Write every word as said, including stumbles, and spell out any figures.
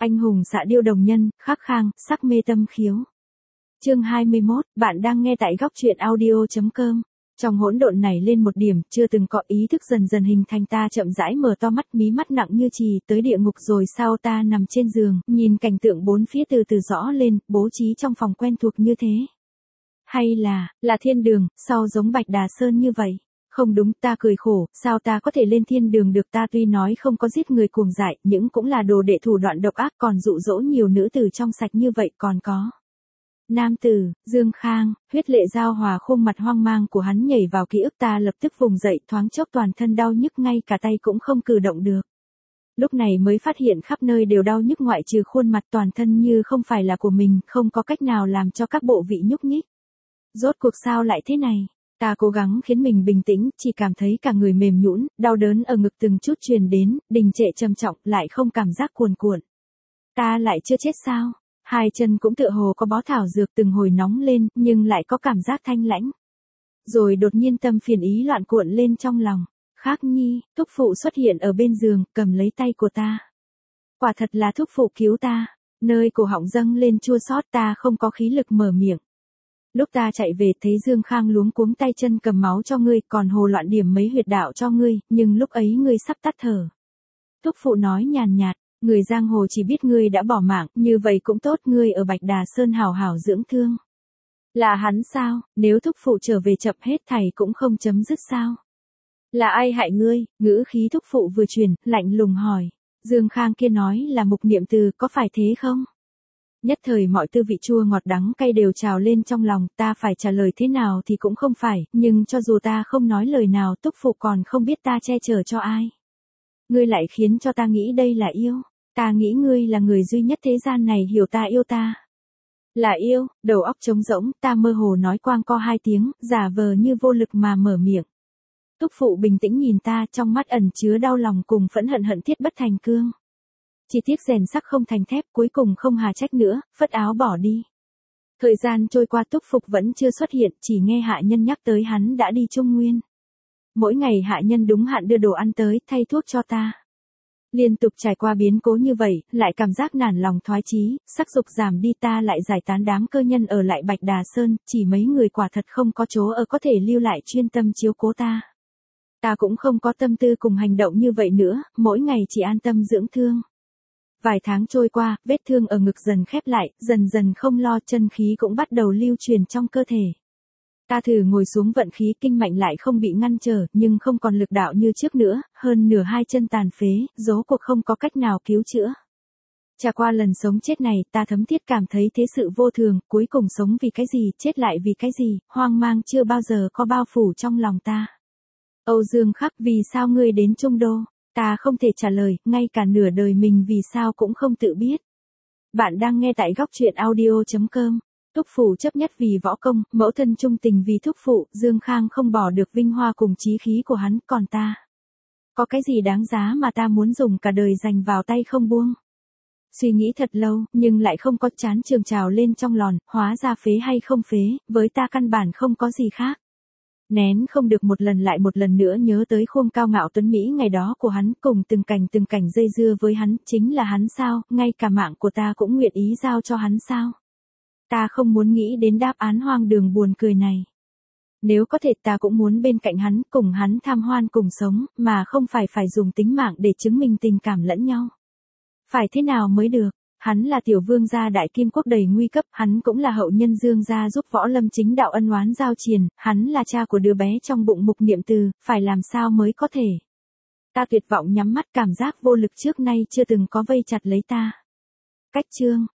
Anh hùng xạ điêu đồng nhân, khắc khang, sắc mê tâm khiếu. Chương hai mươi mốt, bạn đang nghe tại góc truyện audio chấm com. Trong hỗn độn này lên một điểm, chưa từng có ý thức dần dần hình thành ta chậm rãi mở to mắt, mí mắt nặng như chì, tới địa ngục rồi sao ta nằm trên giường, nhìn cảnh tượng bốn phía từ từ rõ lên, bố trí trong phòng quen thuộc như thế. Hay là, là thiên đường, sao giống Bạch Đà Sơn như vậy? Không đúng, ta cười khổ, sao ta có thể lên thiên đường được, ta tuy nói không có giết người cuồng dại, nhưng cũng là đồ đệ thủ đoạn độc ác, còn dụ dỗ nhiều nữ tử trong sạch như vậy, còn có. Nam tử, Dương Khang, huyết lệ giao hòa, khuôn mặt hoang mang của hắn nhảy vào ký ức, ta lập tức vùng dậy, thoáng chốc toàn thân đau nhức, ngay cả tay cũng không cử động được. Lúc này mới phát hiện khắp nơi đều đau nhức ngoại trừ khuôn mặt, toàn thân như không phải là của mình, không có cách nào làm cho các bộ vị nhúc nhích. Rốt cuộc sao lại thế này? Ta cố gắng khiến mình bình tĩnh, chỉ cảm thấy cả người mềm nhũn, đau đớn ở ngực từng chút truyền đến, đình trệ trầm trọng, lại không cảm giác cuồn cuộn. Ta lại chưa chết sao? Hai chân cũng tựa hồ có bó thảo dược, từng hồi nóng lên, nhưng lại có cảm giác thanh lãnh. Rồi đột nhiên tâm phiền ý loạn cuộn lên trong lòng. Khắc Nhi, thúc phụ xuất hiện ở bên giường, cầm lấy tay của ta. Quả thật là thúc phụ cứu ta. Nơi cổ họng dâng lên chua xót, ta không có khí lực mở miệng. Lúc ta chạy về thấy Dương Khang luống cuống tay chân cầm máu cho ngươi, còn hồ loạn điểm mấy huyệt đạo cho ngươi, nhưng lúc ấy ngươi sắp tắt thở. Thúc phụ nói nhàn nhạt, người giang hồ chỉ biết ngươi đã bỏ mạng, như vậy cũng tốt, ngươi ở Bạch Đà Sơn hảo hảo dưỡng thương. Là hắn sao, nếu thúc phụ trở về chậm hết thảy cũng không chấm dứt sao? Là ai hại ngươi? Ngữ khí thúc phụ vừa chuyển, lạnh lùng hỏi. Dương Khang kia nói là Mục Niệm Từ, có phải thế không? Nhất thời mọi tư vị chua ngọt đắng cay đều trào lên trong lòng, ta phải trả lời thế nào thì cũng không phải, nhưng cho dù ta không nói lời nào, thúc phụ còn không biết ta che chở cho ai. Ngươi lại khiến cho ta nghĩ đây là yêu. Ta nghĩ ngươi là người duy nhất thế gian này hiểu ta yêu ta. Là yêu, đầu óc trống rỗng, ta mơ hồ nói quang co hai tiếng, giả vờ như vô lực mà mở miệng. Thúc phụ bình tĩnh nhìn ta, trong mắt ẩn chứa đau lòng cùng phẫn hận, hận thiết bất thành cương. Chỉ tiếc rèn sắc không thành thép, cuối cùng không hà trách nữa, phất áo bỏ đi. Thời gian trôi qua, thúc phụ vẫn chưa xuất hiện, chỉ nghe hạ nhân nhắc tới hắn đã đi Trung Nguyên. Mỗi ngày hạ nhân đúng hạn đưa đồ ăn tới, thay thuốc cho ta. Liên tục trải qua biến cố như vậy, lại cảm giác nản lòng thoái chí, sắc dục giảm đi, ta lại giải tán đám cơ nhân ở lại Bạch Đà Sơn, chỉ mấy người quả thật không có chỗ ở có thể lưu lại chuyên tâm chiếu cố ta. Ta cũng không có tâm tư cùng hành động như vậy nữa, mỗi ngày chỉ an tâm dưỡng thương. Vài tháng trôi qua, vết thương ở ngực dần khép lại, dần dần không lo, chân khí cũng bắt đầu lưu truyền trong cơ thể. Ta thử ngồi xuống vận khí, kinh mạch lại không bị ngăn trở, nhưng không còn lực đạo như trước nữa, hơn nửa hai chân tàn phế, rốt cuộc không có cách nào cứu chữa. Trải qua lần sống chết này, ta thấm thiết cảm thấy thế sự vô thường, cuối cùng sống vì cái gì, chết lại vì cái gì, hoang mang chưa bao giờ có bao phủ trong lòng ta. Âu Dương Khắc, vì sao ngươi đến Trung Đô? Ta không thể trả lời, ngay cả nửa đời mình vì sao cũng không tự biết. Bạn đang nghe tại góc truyện audio chấm com. Thúc phụ chấp nhất vì võ công, mẫu thân trung tình vì thúc phụ, Dương Khang không bỏ được vinh hoa cùng chí khí của hắn, còn ta. Có cái gì đáng giá mà ta muốn dùng cả đời dành vào tay không buông? Suy nghĩ thật lâu, nhưng lại không có, chán trường trào lên trong lòn, hóa ra phế hay không phế, với ta căn bản không có gì khác. Nén không được một lần lại một lần nữa nhớ tới khuôn cao ngạo tuấn Mỹ ngày đó của hắn, cùng từng cảnh từng cảnh dây dưa với hắn, chính là hắn sao, ngay cả mạng của ta cũng nguyện ý giao cho hắn sao? Ta không muốn nghĩ đến đáp án hoang đường buồn cười này. Nếu có thể ta cũng muốn bên cạnh hắn, cùng hắn tham hoan cùng sống, mà không phải phải dùng tính mạng để chứng minh tình cảm lẫn nhau. Phải thế nào mới được? Hắn là tiểu vương gia đại kim quốc đầy nguy cấp, hắn cũng là hậu nhân Dương gia giúp võ lâm chính đạo ân oán giao triền, hắn là cha của đứa bé trong bụng Mục Niệm Từ, phải làm sao mới có thể? Ta tuyệt vọng nhắm mắt, cảm giác vô lực trước nay chưa từng có vây chặt lấy ta. Cách chương